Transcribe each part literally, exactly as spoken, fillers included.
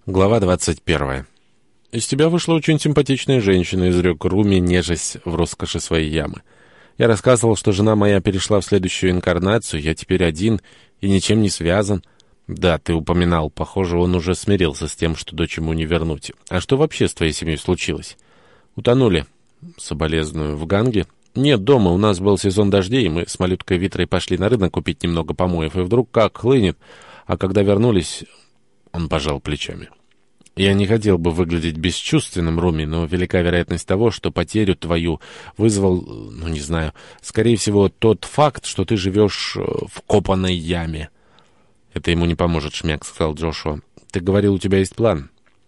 Глава двадцать первая. «Из тебя вышла очень симпатичная женщина», — изрек Руми, нежесть в роскоши своей ямы. «Я рассказывал, что жена моя перешла в следующую инкарнацию, я теперь один и ничем не связан». «Да, ты упоминал. Похоже, он уже смирился с тем, что дочь ему не вернуть. А что вообще с твоей семьей случилось?» «Утонули. Соболезную. В Ганге?» «Нет, дома. У нас был сезон дождей, мы с малюткой Витрой пошли на рынок купить немного помоев, и вдруг как хлынет. А когда вернулись...» Он пожал плечами. «Я не хотел бы выглядеть бесчувственным, Руми, но велика вероятность того, что потерю твою вызвал, ну, не знаю, скорее всего, тот факт, что ты живешь в копаной яме». «Это ему не поможет, Шмяк», — сказал Джошуа. «Ты говорил, у тебя есть план?»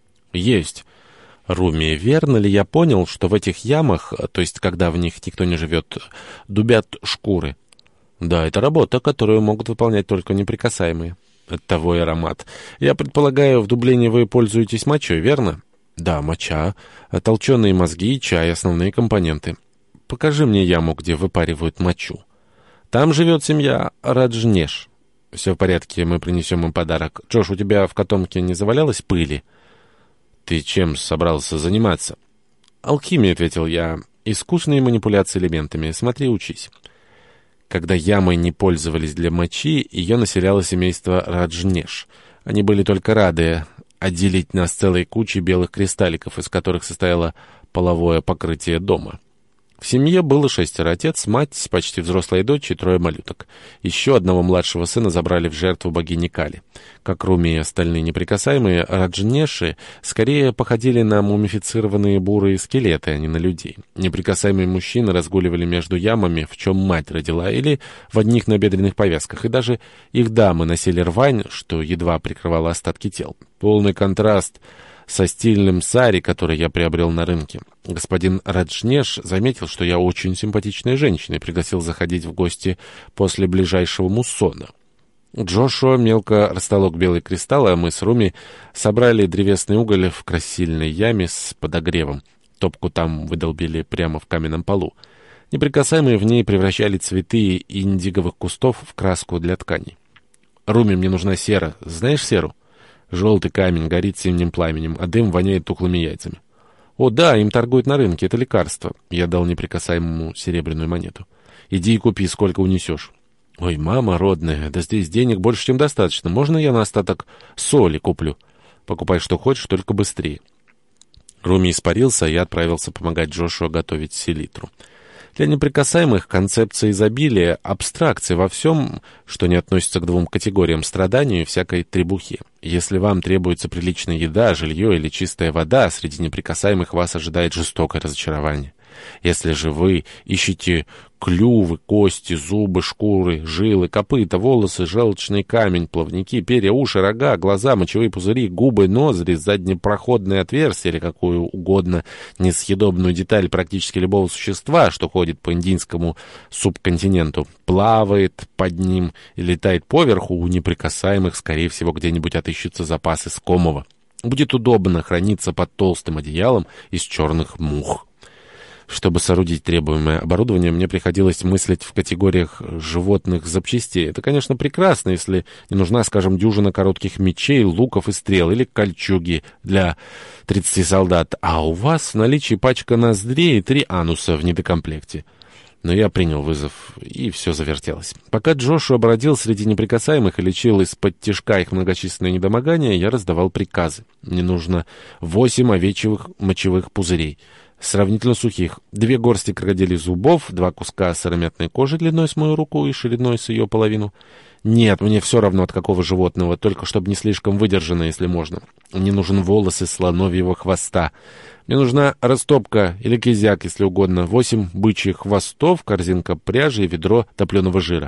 «Есть. Руми, верно ли я понял, что в этих ямах, то есть когда в них никто не живет, дубят шкуры?» «Да, это работа, которую могут выполнять только неприкасаемые». «Оттого и аромат. Я предполагаю, в дублении вы пользуетесь мочой, верно?» «Да, моча, толченые мозги, чай — основные компоненты». «Покажи мне яму, где выпаривают мочу». «Там живет семья Раджнеш». «Все в порядке, мы принесем им подарок. Джош, у тебя в котомке не завалялось пыли?» «Ты чем собрался заниматься?» «Алхимией», — ответил я. «Искусные манипуляции элементами. Смотри, учись». Когда ямой не пользовались для мочи, ее населяло семейство Раджнеш. Они были только рады отделить нас целой кучей белых кристалликов, из которых состояло половое покрытие дома. В семье было шестеро: отец, мать, почти взрослая дочь и трое малюток. Еще одного младшего сына забрали в жертву богине Кали. Как Руми и остальные неприкасаемые, Раджнеши скорее походили на мумифицированные бурые скелеты, а не на людей. Неприкасаемые мужчины разгуливали между ямами, в чем мать родила, или в одних набедренных повязках, и даже их дамы носили рвань, что едва прикрывало остатки тел. Полный контраст со стильным сари, который я приобрел на рынке. Господин Раджнеш заметил, что я очень симпатичная женщина, и пригласил заходить в гости после ближайшего муссона. Джошуа мелко растолок белый кристалл, а мы с Руми собрали древесный уголь в красильной яме с подогревом. Топку там выдолбили прямо в каменном полу. Неприкасаемые в ней превращали цветы индиговых кустов в краску для тканей. «Руми, мне нужна сера. Знаешь серу?» «Желтый камень горит синим пламенем, а дым воняет тухлыми яйцами». «О, да, им торгуют на рынке, это лекарство». Я дал неприкасаемому серебряную монету. «Иди и купи, сколько унесешь». «Ой, мама родная, да здесь денег больше, чем достаточно. Можно я на остаток соли куплю?» «Покупай, что хочешь, только быстрее». Руми испарился, а я отправился помогать Джошуа готовить селитру. Для неприкасаемых концепция изобилия — абстракция во всем, что не относится к двум категориям — страданию и всякой требухе. Если вам требуется приличная еда, жилье или чистая вода, среди неприкасаемых вас ожидает жестокое разочарование. Если же вы ищете клювы, кости, зубы, шкуры, жилы, копыта, волосы, желчный камень, плавники, перья, уши, рога, глаза, мочевые пузыри, губы, ноздри, заднепроходные отверстия или какую угодно несъедобную деталь практически любого существа, что ходит по индийскому субконтиненту, плавает под ним и летает поверху, у неприкасаемых, скорее всего, где-нибудь отыщутся запасы скомого. Будет удобно храниться под толстым одеялом из черных мух. Чтобы соорудить требуемое оборудование, мне приходилось мыслить в категориях животных запчастей. Это, конечно, прекрасно, если не нужна, скажем, дюжина коротких мечей, луков и стрел, или кольчуги для тридцати солдат, а у вас в наличии пачка ноздрей и три ануса в недокомплекте. Но я принял вызов, и все завертелось. Пока Джошуа бродил среди неприкасаемых и лечил из-под тишка их многочисленные недомогания, я раздавал приказы. Мне нужно восемь овечьих мочевых пузырей, сравнительно сухих, две горсти крокодильих зубов, два куска сыромятной кожи длиной с мою руку и шириной с ее половину. Нет, мне все равно от какого животного, только чтобы не слишком выдержано, если можно. Мне нужен волос из слоновьего хвоста. Мне нужна растопка или кизяк, если угодно, восемь бычьих хвостов, корзинка пряжи и ведро топленого жира.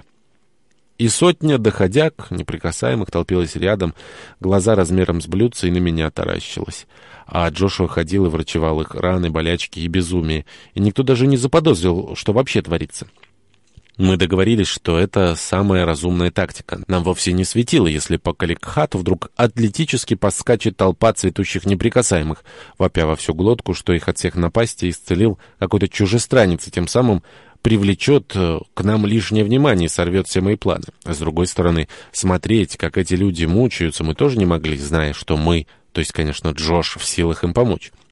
И сотня доходяг, неприкасаемых, толпилась рядом, глаза размером с блюдце, и на меня таращилась. А Джошуа ходил и врачевал их раны, болячки и безумие, и никто даже не заподозрил, что вообще творится. Мы договорились, что это самая разумная тактика. Нам вовсе не светило, если по Каликхату вдруг атлетически поскачет толпа цветущих неприкасаемых, вопя во всю глотку, что их от всех напастей исцелил какой-то чужестранец, и тем самым привлечет к нам лишнее внимание и сорвет все мои планы. А с другой стороны, смотреть, как эти люди мучаются, мы тоже не могли, зная, что мы То есть, конечно, Джош в силах им помочь.